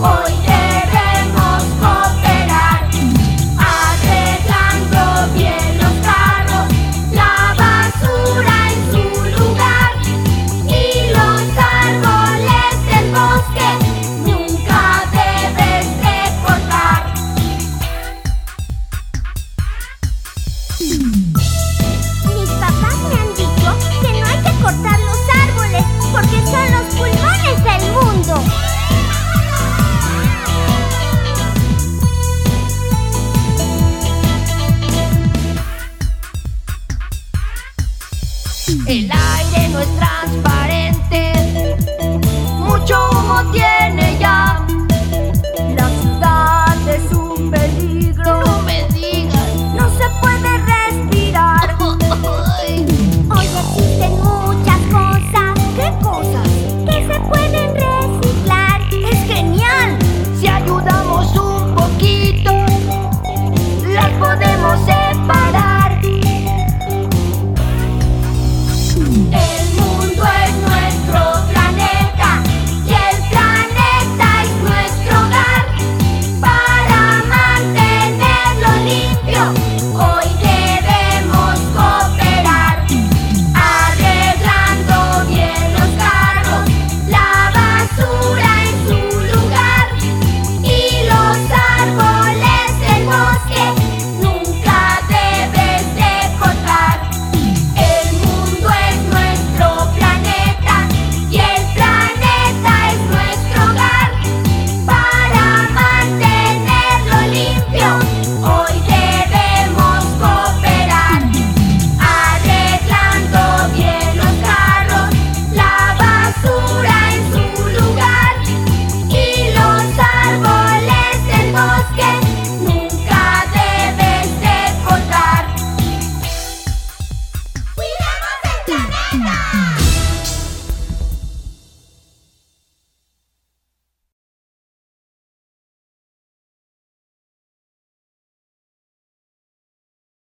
Hoy debemos cooperar, arreglando bien los carros, la basura en su lugar y los árboles del bosque nunca debes de cortar. Mis papás me han dicho que no hay que cortar los árboles porque son los pulmones del mundo. El aire no es transparente, mucho humo tiene ya. La ciudad es un peligro, no me digas, no se puede respirar. Hoy existen muchas cosas. ¿Qué cosas? Que se pueden reciclar. Es genial, si ayudamos un poquito, las podemos separar. El mundo es nuestro planeta y el planeta es nuestro hogar. Para mantenerlo limpio, hoy debemos cooperar, arreglando bien los carros, la basura en su lugar y los árboles del bosque nunca debes de cortar. El mundo es nuestro planeta y el planeta es nuestro hogar. Para mantenerlo limpio, hoy debemos cooperar, arreglando bien los carros, la basura en su lugar y los árboles del bosque nunca debes de cortar. ¡Cuidemos el planeta!